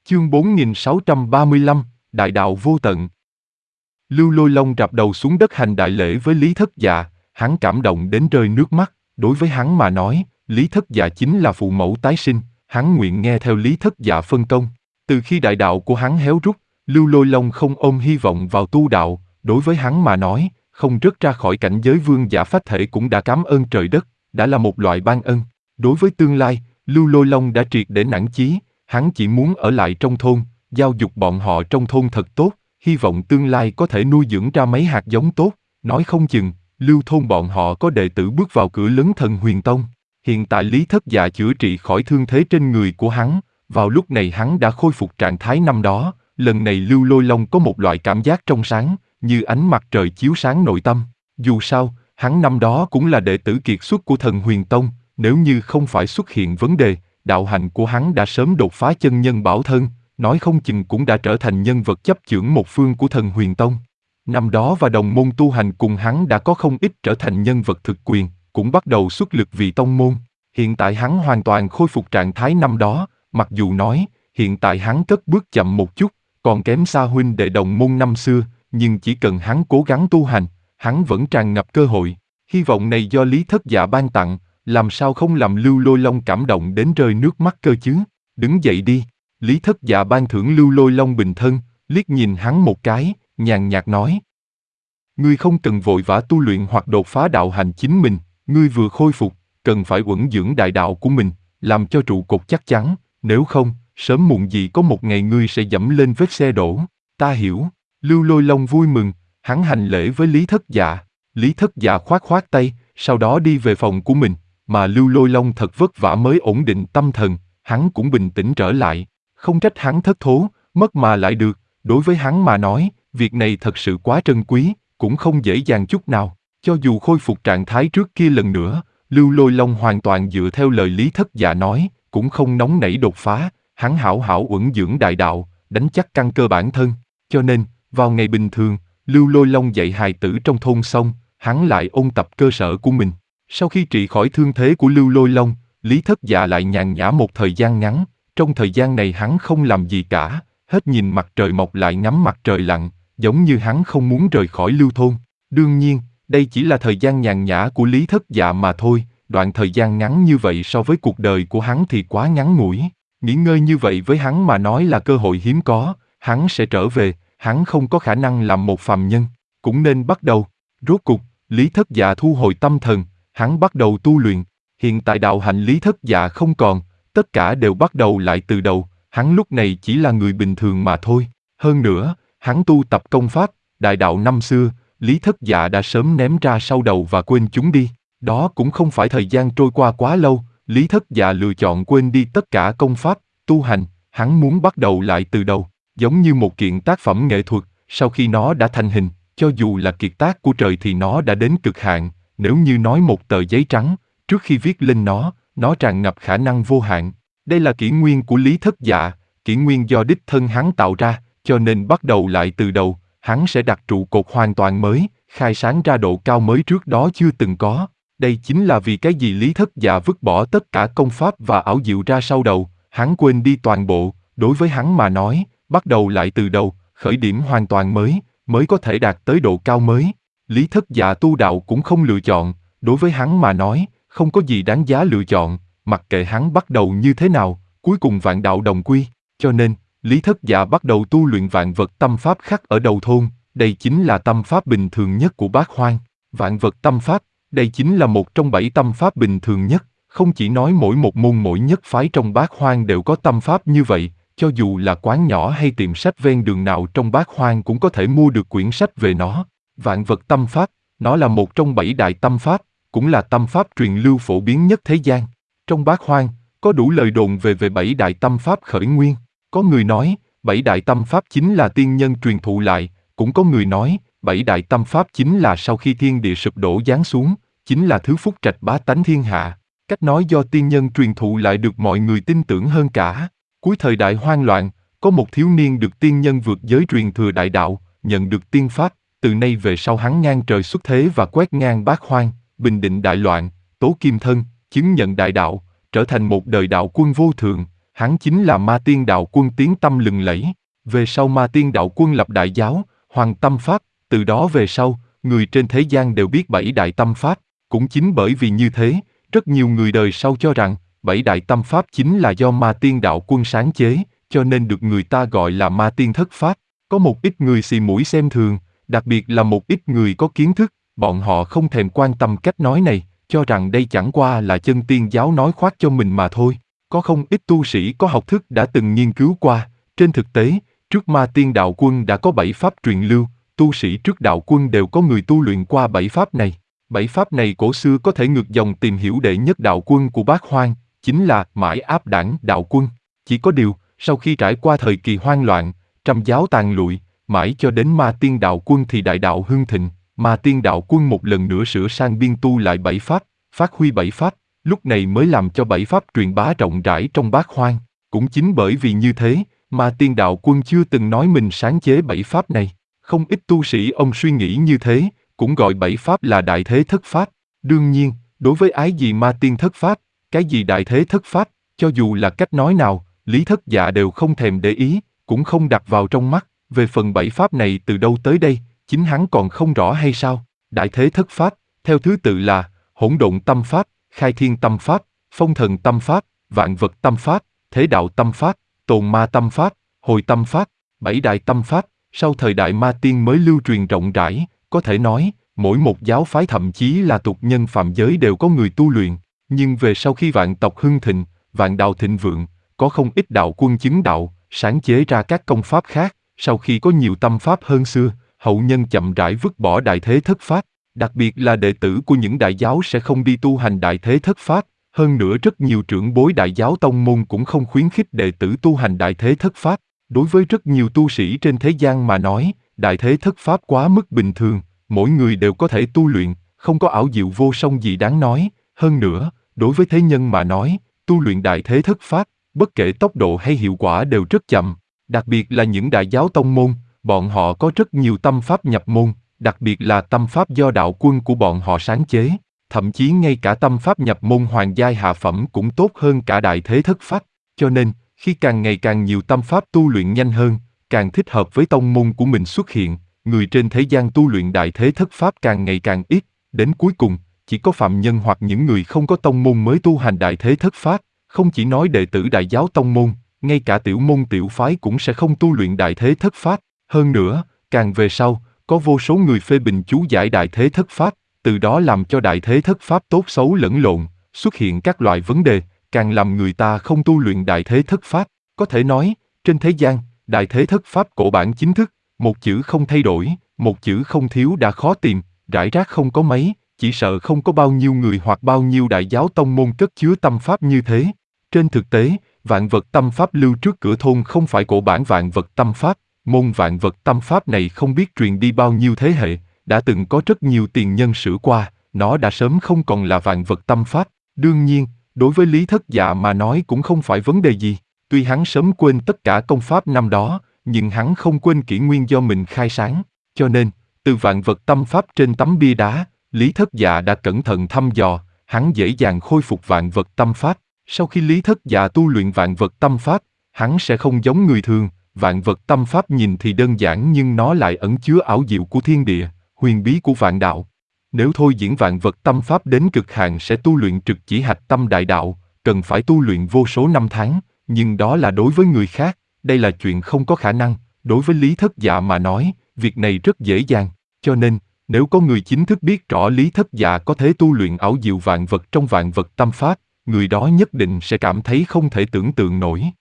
Chương 4635, Đại đạo vô tận. Lưu Lôi Long rạp đầu xuống đất hành đại lễ với Lý Thất Dạ, hắn cảm động đến rơi nước mắt, đối với hắn mà nói, Lý Thất Dạ chính là phụ mẫu tái sinh, hắn nguyện nghe theo Lý Thất Dạ phân công. Từ khi đại đạo của hắn héo rút, Lưu Lôi Long không ôm hy vọng vào tu đạo, đối với hắn mà nói, không rớt ra khỏi cảnh giới vương giả phách thể cũng đã cảm ơn trời đất, đã là một loại ban ân. Đối với tương lai, Lưu Lôi Long đã triệt để nản chí, hắn chỉ muốn ở lại trong thôn, giáo dục bọn họ trong thôn thật tốt, hy vọng tương lai có thể nuôi dưỡng ra mấy hạt giống tốt, nói không chừng, Lưu thôn bọn họ có đệ tử bước vào cửa lớn Thần Huyền Tông. Hiện tại Lý Thất Dạ chữa trị khỏi thương thế trên người của hắn, vào lúc này hắn đã khôi phục trạng thái năm đó, lần này Lưu Lôi Long có một loại cảm giác trong sáng, như ánh mặt trời chiếu sáng nội tâm. Dù sao, hắn năm đó cũng là đệ tử kiệt xuất của Thần Huyền Tông, nếu như không phải xuất hiện vấn đề, đạo hạnh của hắn đã sớm đột phá chân nhân bảo thân, nói không chừng cũng đã trở thành nhân vật chấp chưởng một phương của Thần Huyền Tông. Năm đó và đồng môn tu hành cùng hắn đã có không ít trở thành nhân vật thực quyền, cũng bắt đầu xuất lực vì tông môn. Hiện tại hắn hoàn toàn khôi phục trạng thái năm đó, mặc dù nói, hiện tại hắn cất bước chậm một chút, còn kém xa huynh đệ đồng môn năm xưa, nhưng chỉ cần hắn cố gắng tu hành, hắn vẫn tràn ngập cơ hội. Hy vọng này do Lý Thất Dạ ban tặng, làm sao không làm Lưu Lôi Long cảm động đến rơi nước mắt cơ chứ? Đứng dậy đi. Lý Thất Dạ ban thưởng Lưu Lôi Long bình thân, liếc nhìn hắn một cái, nhàn nhạt nói. Ngươi không cần vội vã tu luyện hoặc đột phá đạo hành chính mình, ngươi vừa khôi phục, cần phải uẩn dưỡng đại đạo của mình, làm cho trụ cột chắc chắn, nếu không, sớm muộn gì có một ngày ngươi sẽ dẫm lên vết xe đổ. Ta hiểu. Lưu Lôi Long vui mừng, hắn hành lễ với Lý Thất Dạ. Lý Thất Dạ khoát khoát tay, sau đó đi về phòng của mình, mà Lưu Lôi Long thật vất vả mới ổn định tâm thần, hắn cũng bình tĩnh trở lại. Không trách hắn thất thố, mất mà lại được, đối với hắn mà nói, việc này thật sự quá trân quý, cũng không dễ dàng chút nào. Cho dù khôi phục trạng thái trước kia lần nữa, Lưu Lôi Long hoàn toàn dựa theo lời Lý Thất Dạ nói, cũng không nóng nảy đột phá, hắn hảo hảo uẩn dưỡng đại đạo, đánh chắc căn cơ bản thân. Cho nên, vào ngày bình thường, Lưu Lôi Long dạy hài tử trong thôn xong, hắn lại ôn tập cơ sở của mình. Sau khi trị khỏi thương thế của Lưu Lôi Long, Lý Thất Dạ lại nhàn nhã một thời gian ngắn, trong thời gian này hắn không làm gì cả, hết nhìn mặt trời mọc lại ngắm mặt trời lặn, giống như hắn không muốn rời khỏi Lưu thôn. Đương nhiên, đây chỉ là thời gian nhàn nhã của Lý Thất Dạ mà thôi, đoạn thời gian ngắn như vậy so với cuộc đời của hắn thì quá ngắn ngủi. Nghỉ ngơi như vậy với hắn mà nói là cơ hội hiếm có, hắn sẽ trở về, hắn không có khả năng làm một phàm nhân, cũng nên bắt đầu. Rốt cục, Lý Thất Dạ thu hồi tâm thần, hắn bắt đầu tu luyện. Hiện tại đạo hạnh Lý Thất Dạ không còn, tất cả đều bắt đầu lại từ đầu, hắn lúc này chỉ là người bình thường mà thôi. Hơn nữa, hắn tu tập công pháp, đại đạo năm xưa, Lý Thất Dạ đã sớm ném ra sau đầu và quên chúng đi. Đó cũng không phải thời gian trôi qua quá lâu, Lý Thất Dạ lựa chọn quên đi tất cả công pháp, tu hành, hắn muốn bắt đầu lại từ đầu, giống như một kiện tác phẩm nghệ thuật, sau khi nó đã thành hình, cho dù là kiệt tác của trời thì nó đã đến cực hạn, nếu như nói một tờ giấy trắng, trước khi viết lên nó tràn ngập khả năng vô hạn. Đây là kỷ nguyên của Lý Thất Dạ, kỷ nguyên do đích thân hắn tạo ra, cho nên bắt đầu lại từ đầu, hắn sẽ đặt trụ cột hoàn toàn mới, khai sáng ra độ cao mới trước đó chưa từng có. Đây chính là vì cái gì Lý Thất Dạ vứt bỏ tất cả công pháp và ảo diệu ra sau đầu, hắn quên đi toàn bộ, đối với hắn mà nói, bắt đầu lại từ đầu, khởi điểm hoàn toàn mới có thể đạt tới độ cao mới. Lý Thất Dạ tu đạo cũng không lựa chọn, đối với hắn mà nói, không có gì đáng giá lựa chọn, mặc kệ hắn bắt đầu như thế nào, cuối cùng vạn đạo đồng quy, cho nên, Lý Thất Dạ bắt đầu tu luyện vạn vật tâm pháp khắc ở đầu thôn, đây chính là tâm pháp bình thường nhất của Bát Hoang. Vạn vật tâm pháp, đây chính là một trong 7 tâm pháp bình thường nhất, không chỉ nói mỗi một môn mỗi nhất phái trong Bát Hoang đều có tâm pháp như vậy, cho dù là quán nhỏ hay tiệm sách ven đường nào trong Bát Hoang cũng có thể mua được quyển sách về nó. Vạn vật tâm pháp, nó là một trong 7 đại tâm pháp, cũng là tâm pháp truyền lưu phổ biến nhất thế gian. Trong Bát Hoang, có đủ lời đồn về 7 đại tâm pháp khởi nguyên. Có người nói, 7 đại tâm pháp chính là tiên nhân truyền thụ lại, cũng có người nói, 7 đại tâm pháp chính là sau khi thiên địa sụp đổ giáng xuống, chính là thứ phúc trạch bá tánh thiên hạ. Cách nói do tiên nhân truyền thụ lại được mọi người tin tưởng hơn cả. Cuối thời đại hoang loạn, có một thiếu niên được tiên nhân vượt giới truyền thừa đại đạo, nhận được tiên pháp, từ nay về sau hắn ngang trời xuất thế và quét ngang Bát Hoang, bình định đại loạn, tố kim thân, chứng nhận đại đạo, trở thành một đời đạo quân vô thượng. Hắn chính là Ma Tiên Đạo Quân tiếng tăm lừng lẫy. Về sau Ma Tiên Đạo Quân lập đại giáo, Hoàng Tâm Pháp, từ đó về sau, người trên thế gian đều biết bảy đại tâm pháp. Cũng chính bởi vì như thế, rất nhiều người đời sau cho rằng, bảy đại tâm pháp chính là do Ma Tiên Đạo Quân sáng chế, cho nên được người ta gọi là Ma Tiên Thất Pháp. Có một ít người xì mũi xem thường, đặc biệt là một ít người có kiến thức, bọn họ không thèm quan tâm cách nói này, cho rằng đây chẳng qua là chân tiên giáo nói khoác cho mình mà thôi. Có không ít tu sĩ có học thức đã từng nghiên cứu qua, trên thực tế, trước Ma Tiên Đạo Quân đã có 7 pháp truyền lưu, tu sĩ trước đạo quân đều có người tu luyện qua 7 pháp này. 7 pháp này cổ xưa có thể ngược dòng tìm hiểu đệ nhất đạo quân của Bát Hoang, chính là Mãi Áp Đản Đạo Quân. Chỉ có điều, sau khi trải qua thời kỳ hoang loạn, trăm giáo tàn lụi, mãi cho đến Ma Tiên Đạo Quân thì đại đạo hưng thịnh, Ma Tiên Đạo Quân một lần nữa sửa sang biên tu lại 7 pháp, phát huy 7 pháp, lúc này mới làm cho 7 pháp truyền bá rộng rãi trong Bát Hoang. Cũng chính bởi vì như thế, Ma Tiên Đạo Quân chưa từng nói mình sáng chế 7 pháp này. Không ít tu sĩ ông suy nghĩ như thế, cũng gọi 7 pháp là Đại Thế Thất Pháp. Đương nhiên, đối với ái gì Ma Tiên Thất Pháp, cái gì Đại Thế Thất Pháp, cho dù là cách nói nào, Lý Thất Dạ đều không thèm để ý, cũng không đặt vào trong mắt. Về phần 7 pháp này từ đâu tới đây, chính hắn còn không rõ hay sao? Đại Thế Thất Pháp, theo thứ tự là Hỗn Độn Tâm Pháp, Khai Thiên Tâm Pháp, Phong Thần Tâm Pháp, Vạn Vật Tâm Pháp, Thế Đạo Tâm Pháp, Tồn Ma Tâm Pháp, Hồi Tâm Pháp. 7 đại tâm pháp, sau thời đại Ma Tiên mới lưu truyền rộng rãi, có thể nói, mỗi một giáo phái thậm chí là tục nhân phàm giới đều có người tu luyện. Nhưng về sau khi vạn tộc hưng thịnh, vạn đạo thịnh vượng, có không ít đạo quân chứng đạo, sáng chế ra các công pháp khác. Sau khi có nhiều tâm pháp hơn xưa, hậu nhân chậm rãi vứt bỏ Đại Thế Thất Pháp. Đặc biệt là đệ tử của những đại giáo sẽ không đi tu hành Đại Thế Thất Pháp. Hơn nữa rất nhiều trưởng bối đại giáo tông môn cũng không khuyến khích đệ tử tu hành Đại Thế Thất Pháp. Đối với rất nhiều tu sĩ trên thế gian mà nói, Đại Thế Thất Pháp quá mức bình thường, mỗi người đều có thể tu luyện, không có ảo diệu vô song gì đáng nói. Hơn nữa, đối với thế nhân mà nói, tu luyện Đại Thế Thất Pháp, bất kể tốc độ hay hiệu quả đều rất chậm. Đặc biệt là những đại giáo tông môn, bọn họ có rất nhiều tâm pháp nhập môn, đặc biệt là tâm pháp do đạo quân của bọn họ sáng chế. Thậm chí ngay cả tâm pháp nhập môn hoàng giai hạ phẩm cũng tốt hơn cả Đại Thế Thất Pháp. Cho nên, khi càng ngày càng nhiều tâm pháp tu luyện nhanh hơn, càng thích hợp với tông môn của mình xuất hiện, người trên thế gian tu luyện Đại Thế Thất Pháp càng ngày càng ít, đến cuối cùng, chỉ có phạm nhân hoặc những người không có tông môn mới tu hành Đại Thế Thất Pháp. Không chỉ nói đệ tử đại giáo tông môn, ngay cả tiểu môn tiểu phái cũng sẽ không tu luyện Đại Thế Thất Pháp. Hơn nữa, càng về sau, có vô số người phê bình chú giải Đại Thế Thất Pháp, từ đó làm cho Đại Thế Thất Pháp tốt xấu lẫn lộn, xuất hiện các loại vấn đề, càng làm người ta không tu luyện Đại Thế Thất Pháp. Có thể nói, trên thế gian, Đại Thế Thất Pháp cổ bản chính thức, một chữ không thay đổi, một chữ không thiếu đã khó tìm, rải rác không có mấy, chỉ sợ không có bao nhiêu người hoặc bao nhiêu đại giáo tông môn cất chứa tâm pháp như thế. Trên thực tế, Vạn Vật Tâm Pháp lưu trước cửa thôn không phải cổ bản Vạn Vật Tâm Pháp, môn Vạn Vật Tâm Pháp này không biết truyền đi bao nhiêu thế hệ, đã từng có rất nhiều tiền nhân sửa qua, nó đã sớm không còn là Vạn Vật Tâm Pháp. Đương nhiên, đối với Lý Thất Dạ mà nói cũng không phải vấn đề gì, tuy hắn sớm quên tất cả công pháp năm đó, nhưng hắn không quên kỷ nguyên do mình khai sáng, cho nên, từ Vạn Vật Tâm Pháp trên tấm bia đá, Lý Thất Dạ đã cẩn thận thăm dò, hắn dễ dàng khôi phục Vạn Vật Tâm Pháp. Sau khi Lý Thất Dạ tu luyện Vạn Vật Tâm Pháp, hắn sẽ không giống người thường, Vạn Vật Tâm Pháp nhìn thì đơn giản nhưng nó lại ẩn chứa ảo diệu của thiên địa, huyền bí của vạn đạo. Nếu thôi diễn Vạn Vật Tâm Pháp đến cực hạn sẽ tu luyện trực chỉ hạch tâm đại đạo, cần phải tu luyện vô số năm tháng, nhưng đó là đối với người khác, đây là chuyện không có khả năng. Đối với Lý Thất Dạ mà nói, việc này rất dễ dàng, cho nên, nếu có người chính thức biết rõ Lý Thất Dạ có thể tu luyện ảo diệu vạn vật trong Vạn Vật Tâm Pháp, người đó nhất định sẽ cảm thấy không thể tưởng tượng nổi.